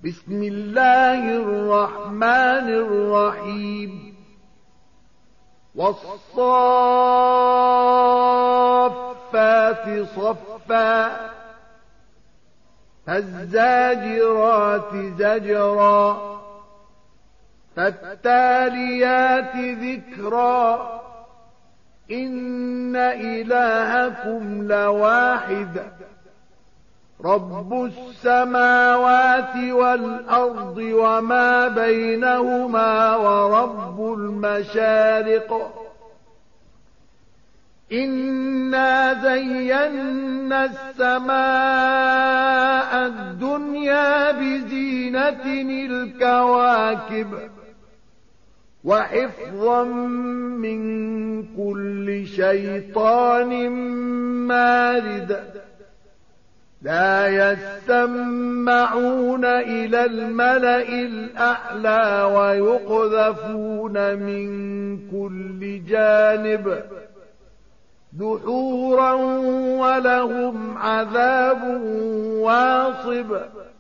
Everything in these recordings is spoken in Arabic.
بسم الله الرحمن الرحيم والصافات صفا فالزاجرات زجرا فالتاليات ذكرا إن إلهكم لواحد رب السماوات والأرض وما بينهما ورب المشارق إنا زينا السماء الدنيا بزينة الكواكب وحفظا من كل شيطان مارد لا يسمعون إلى الملأ الأعلى ويقذفون من كل جانب دحورا ولهم عذاب واصب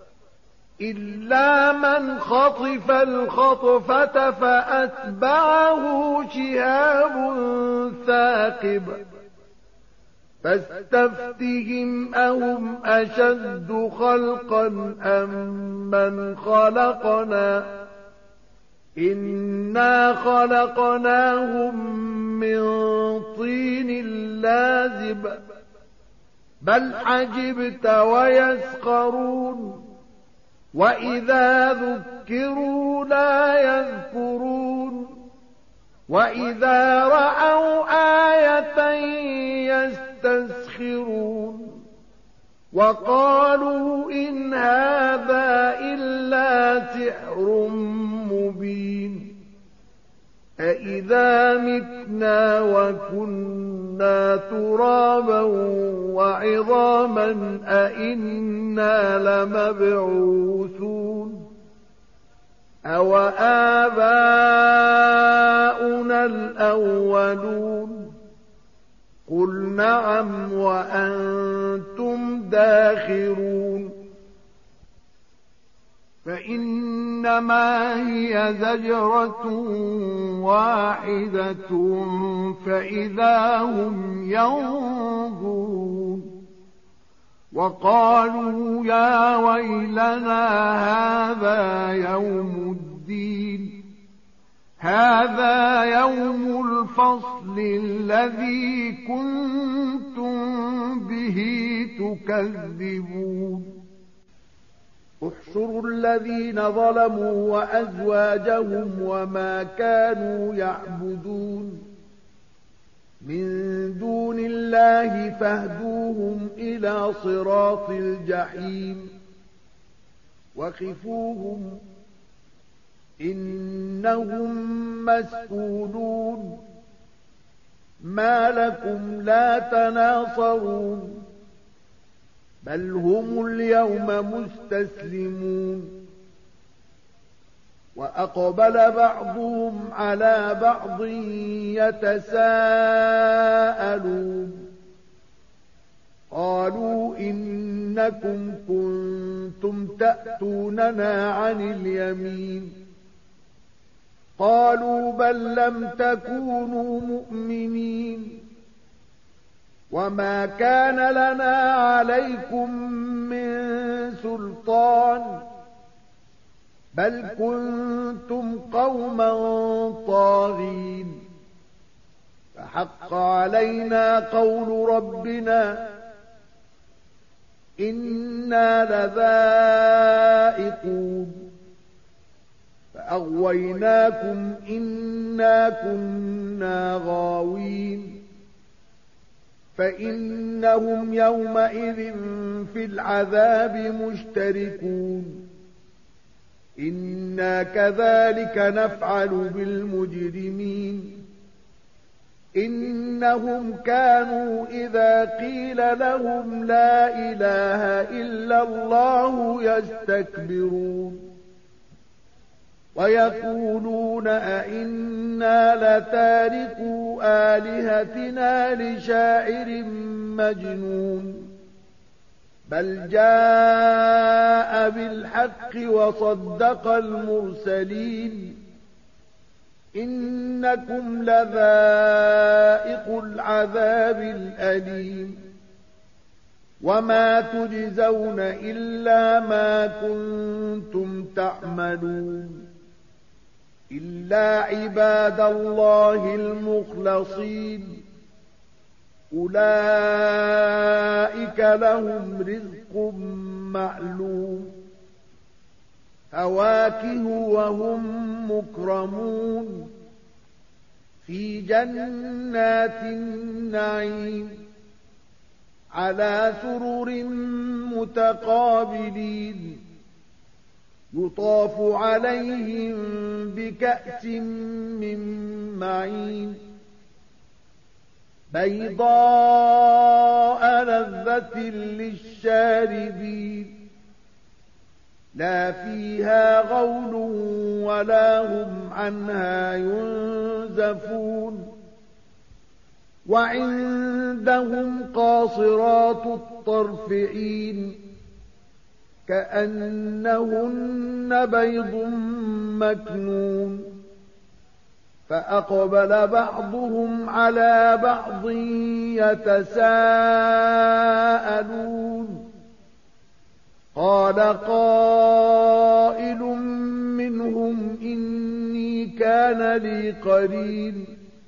إلا من خطف الخطفة فأتبعه شهاب ثاقب فاستفتهم أهم أشد خلقا أم من خلقنا إنا خلقناهم من طين لازب بل عجبت ويسخرون وإذا ذكروا لا يذكرون وإذا رأوا آية يستسخرون وقالوا إن هذا إلا سحر مبين أإذا متنا وكنا ترابا وعظاما أإنا لمبعوثون أو آباؤنا الأولون قل نعم وأنتم داخرون فإنما هي زجرة واحدة فإذا هم ينظرون وقالوا يا ويلنا هذا يوم الدين هذا يوم الفصل الذي كنتم به تكذبون احشروا الذين ظلموا وأزواجهم وما كانوا يعبدون من دون الله فاهدوهم إلى صراط الجحيم وخفوهم إنهم مسئولون ما لكم لا تناصرون بل هم اليوم مستسلمون وأقبل بعضهم على بعض يتساءلون قالوا إنكم كنتم تأتوننا عن اليمين قالوا بل لم تكونوا مؤمنين وما كان لنا عليكم من سلطان بل كنتم قوما طاغين فحق علينا قول ربنا إنا لذائقون فأغويناكم إنا كنا غاوين فإنهم يومئذ في العذاب مشتركون إنا كذلك نفعل بالمجرمين إنهم كانوا إذا قيل لهم لا إله إلا الله يستكبرون ويقولون أئنا لتاركو آلهتنا لشاعر مجنون بل جاء بالحق وصدق المرسلين إنكم لذائق العذاب الأليم وما تجزون إلا ما كنتم تعملون إلا عباد الله المخلصين أولئك لهم رزق معلوم فواكه وهم مكرمون في جنات النعيم على سرر متقابلين يطاف عليهم بكأس من معين بيضاء لذة للشاربين لا فيها غول ولا هم عنها ينزفون وعندهم قاصرات الطرف عين كأنهن بيض مكنون فأقبل بعضهم على بعض يتساءلون قال قائل منهم إني كان لي قرين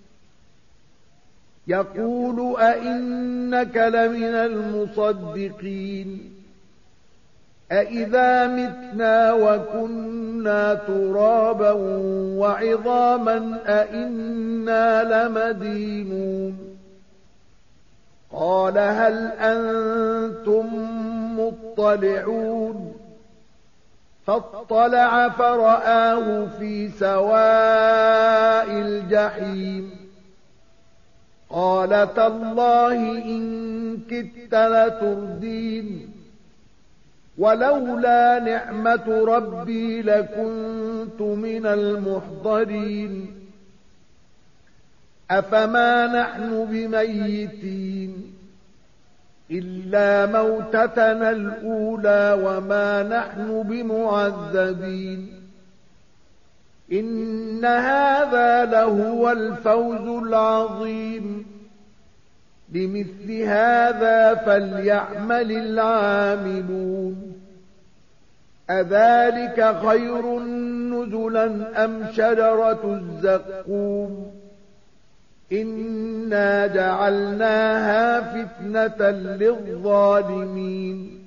يقول أئنك لمن المصدقين أئذا متنا وكنا ترابا وعظاما أئنا لمدينون قال هل أنتم مطلعون فاطلع فرآه في سواء الجحيم قال تالله إن كدت لتردين ولولا نعمة ربي لكنت من المحضرين أفما نحن بميتين إلا موتتنا الأولى وما نحن بمعذبين إن هذا لهو الفوز العظيم لمثل هذا فليعمل العاملون أذلك خير نزلا أم شجرة الزقوم إنا جعلناها فتنة للظالمين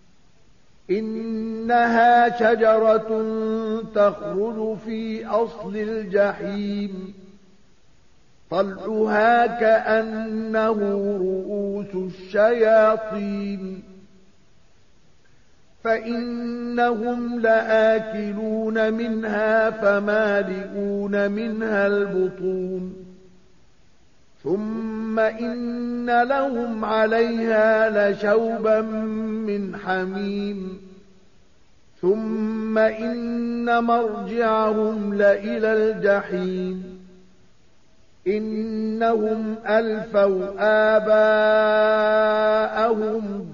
إنها شجرة تخرج في أصل الجحيم طلعها كأنه رؤوس الشياطين فإنهم لآكلون منها فمالئون منها البطون ثم إن لهم عليها لشوبا من حميم ثم إن مرجعهم لإلى الجحيم إنهم ألفوا آباءهم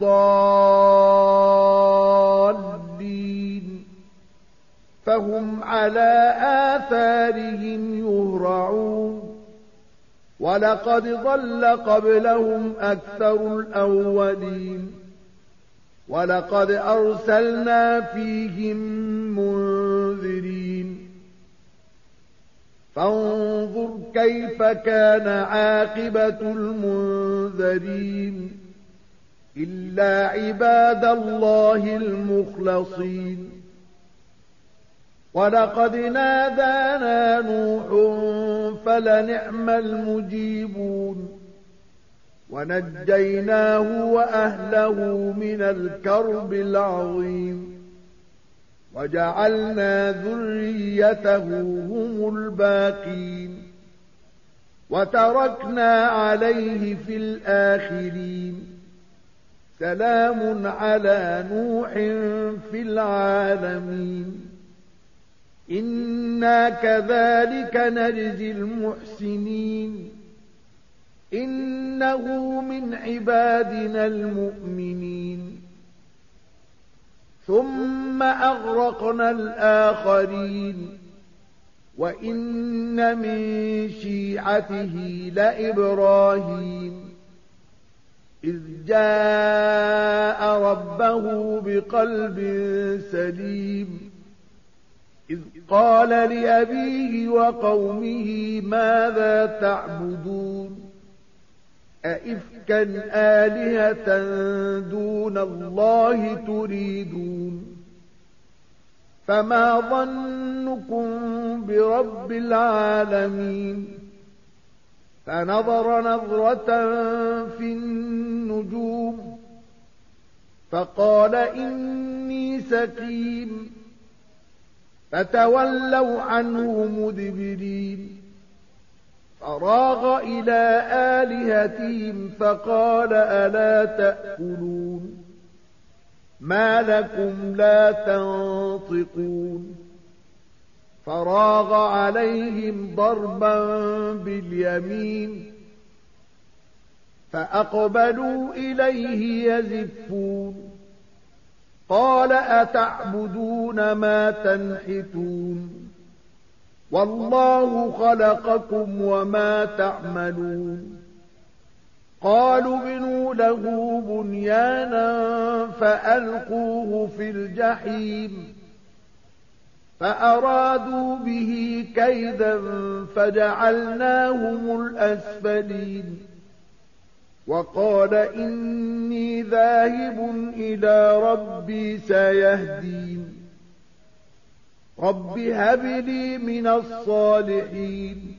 ضالين فهم على آثارهم يهرعون ولقد ضل قبلهم أكثر الأولين ولقد أرسلنا فيهم منذرين فانظر كيف كان عاقبة المنذرين إلا عباد الله المخلصين ولقد نادانا نوح فلنعم المجيبون ونجيناه وأهله من الكرب العظيم وجعلنا ذريته هم الباقين وتركنا عليه في الآخرين سلام على نوح في العالمين إنا كذلك نجزي المحسنين إنه من عبادنا المؤمنين ثم ثم أغرقنا الآخرين وإن من شيعته لإبراهيم إذ جاء ربه بقلب سليم إذ قال لأبيه وقومه ماذا تعبدون أئفكا آلهة دون الله تريدون فما ظنكم برب العالمين فنظر نظرة في النجوم فقال إني سقيم فتولوا عنه مدبرين فراغ إلى آلهتهم فقال ألا تأكلون ما لكم لا تنطقون فراغ عليهم ضربا باليمين فأقبلوا إليه يزفون قال أتعبدون ما تنحتون والله خلقكم وما تعملون قالوا بنوا له بنيانا فألقوه في الجحيم فأرادوا به كيدا فجعلناهم الأسفلين وقال إني ذاهب إلى ربي سيهدين رب هب لي من الصالحين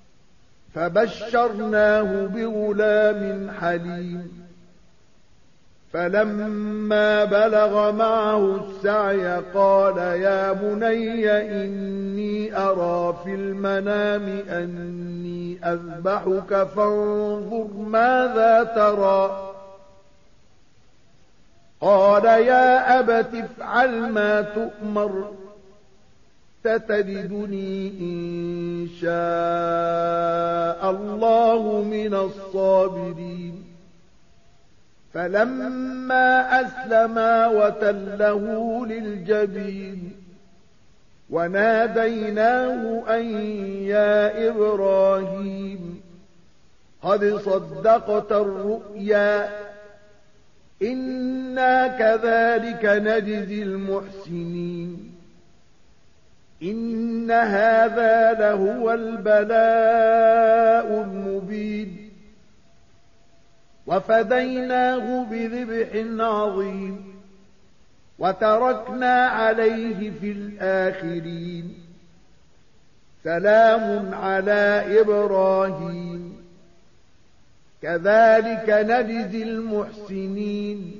فبشرناه بغلام حليم فلما بلغ معه السعي قال يا بني إني أرى في المنام أني أذبحك فانظر ماذا ترى قال يا أبت افعل ما تؤمر ستجدني إن شاء الله من الصابرين فلما أسلما وتله للجبين وناديناه أن يا إبراهيم قد صدقت الرؤيا إنا كذلك نجزي المحسنين إن هذا لهو البلاء المبين وفديناه بذبح عظيم وتركنا عليه في الآخرين سلام على إبراهيم كذلك نجزي المحسنين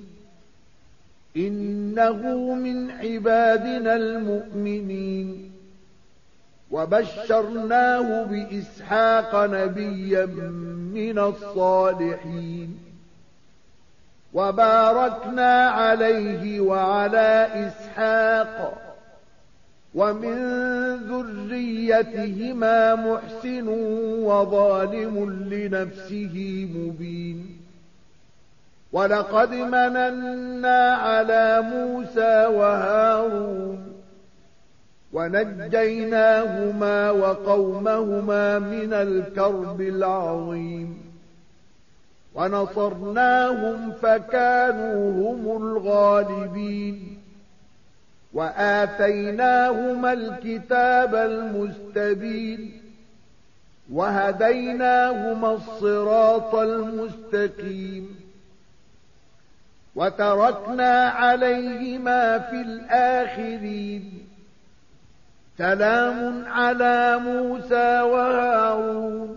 إنه من عبادنا المؤمنين وبشرناه بإسحاق نبيا من الصالحين وباركنا عليه وعلى إسحاق ومن ذريتهما محسن وظالم لنفسه مبين ولقد مننا على موسى وهارون ونجيناهما وقومهما من الكرب العظيم ونصرناهم فكانوا هم الغالبين وآتيناهما الكتاب المستبين وهديناهما الصراط المستقيم وتركنا عليهما في الآخرين سلام على موسى وهارون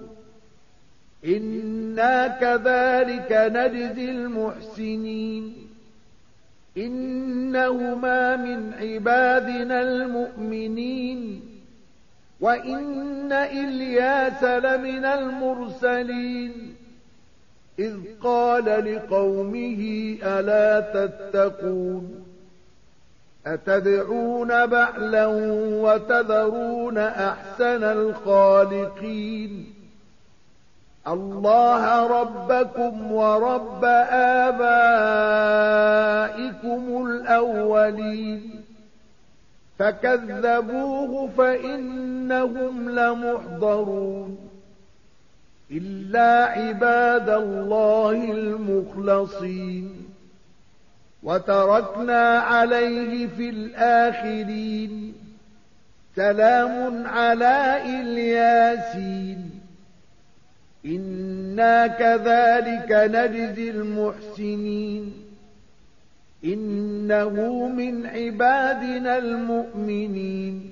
إنا كذلك نجزي المحسنين إنهما من عبادنا المؤمنين وإن إلياس لمن المرسلين إذ قال لقومه ألا تتقون أتدعون بعلا وتذرون أحسن الخالقين الله ربكم ورب آبائكم الأولين فكذبوه فإنهم لمحضرون إلا عباد الله المخلصين وتركنا عليه في الآخرين سلام على الياسين إنا كذلك نجزي المحسنين إنه من عبادنا المؤمنين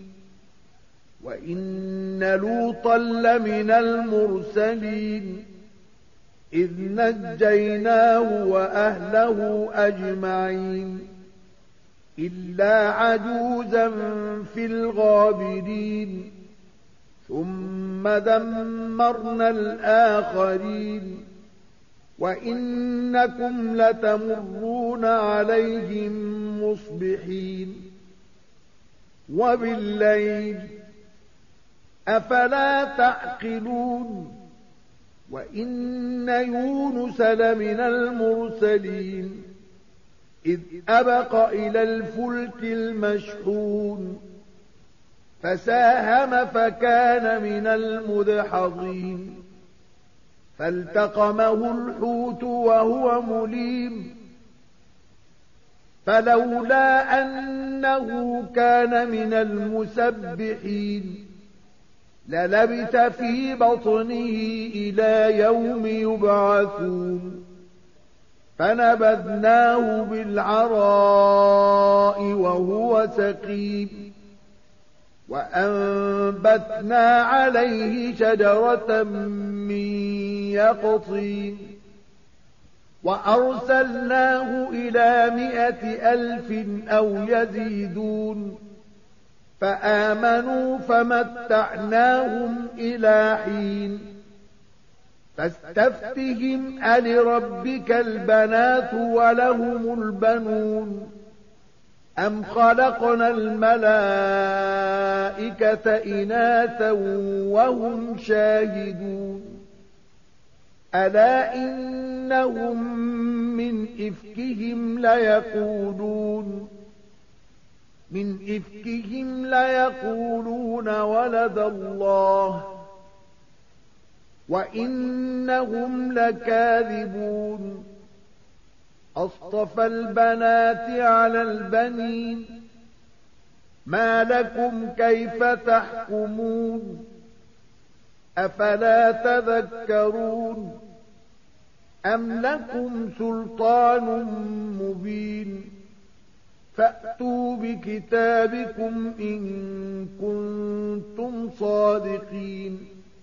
وإن لوطا لمن المرسلين إذ نجيناه وأهله أجمعين إلا عجوزا في الغابرين ثم دمرنا الآخرين وإنكم لتمرون عليهم مصبحين وبالليل أفلا تعقلون وإن يونس لمن المرسلين إذ أبق إلى الفلك المشحون فساهم فكان من المدحضين فالتقمه الحوت وهو مليم فلولا أنه كان من المسبحين للبث في بطنه إلى يوم يبعثون فنبذناه بالعراء وهو سقيم وأنبتنا عليه شجرة من يقطين وأرسلناه إلى 100,000 أو يزيدون فآمنوا فمتعناهم إلى حين فاستفتهم ألربك البنات ولهم البنون أم خلقنا الملائكة إناثا وهم شاهدون ألا إنهم من إفكهم ليقولون ولد الله وإنهم لكاذبون أصطفى البنات على البنين ما لكم كيف تحكمون أفلا تذكرون أم لكم سلطان مبين فأتوا بكتابكم إن كنتم صادقين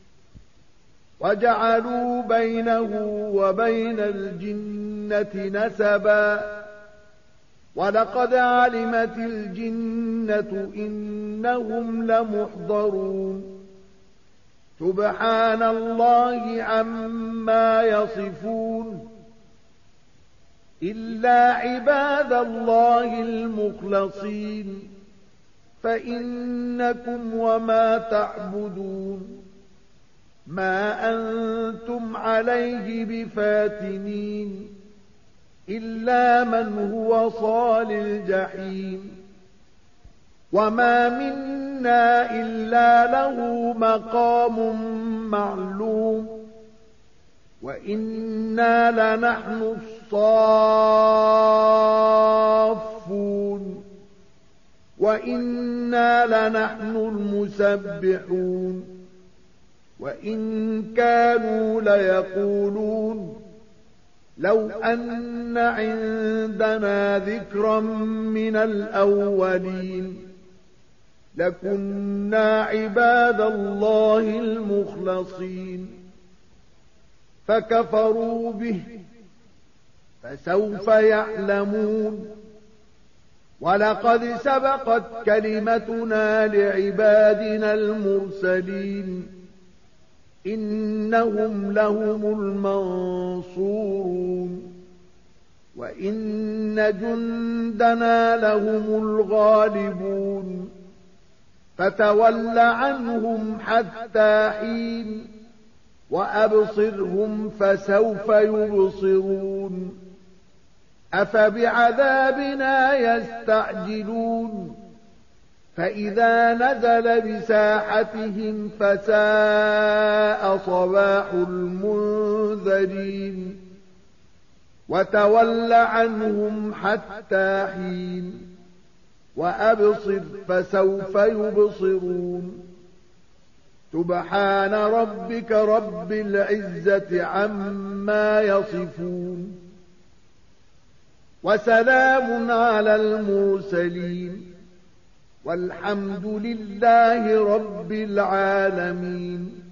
وجعلوا بينه وبين الجنة نسبا ولقد علمت الجنة إنهم لمحضرون سبحان الله عما يصفون إلا عباد الله المخلصين فإنكم وما تعبدون ما أنتم عليه بفاتنين إلا من هو صال الجحيم وما منا إلا له مقام معلوم وإنا لنحن الصافون وإنا لنحن المسبحون وإن كانوا ليقولون لو أن عندنا ذكرا من الأولين لكنا عباد الله المخلصين فكفروا به فسوف يعلمون ولقد سبقت كلمتنا لعبادنا المرسلين إنهم لهم المنصورون وإن جندنا لهم الغالبون فتول عنهم حتى حين وأبصرهم فسوف يبصرون أفبعذابنا يستعجلون فإذا نزل بساحتهم فساء صباح المنذرين وتول عنهم حتى حين وأبصر فسوف يبصرون سبحان ربك رب العزة عما يصفون وسلام على المرسلين والحمد لله رب العالمين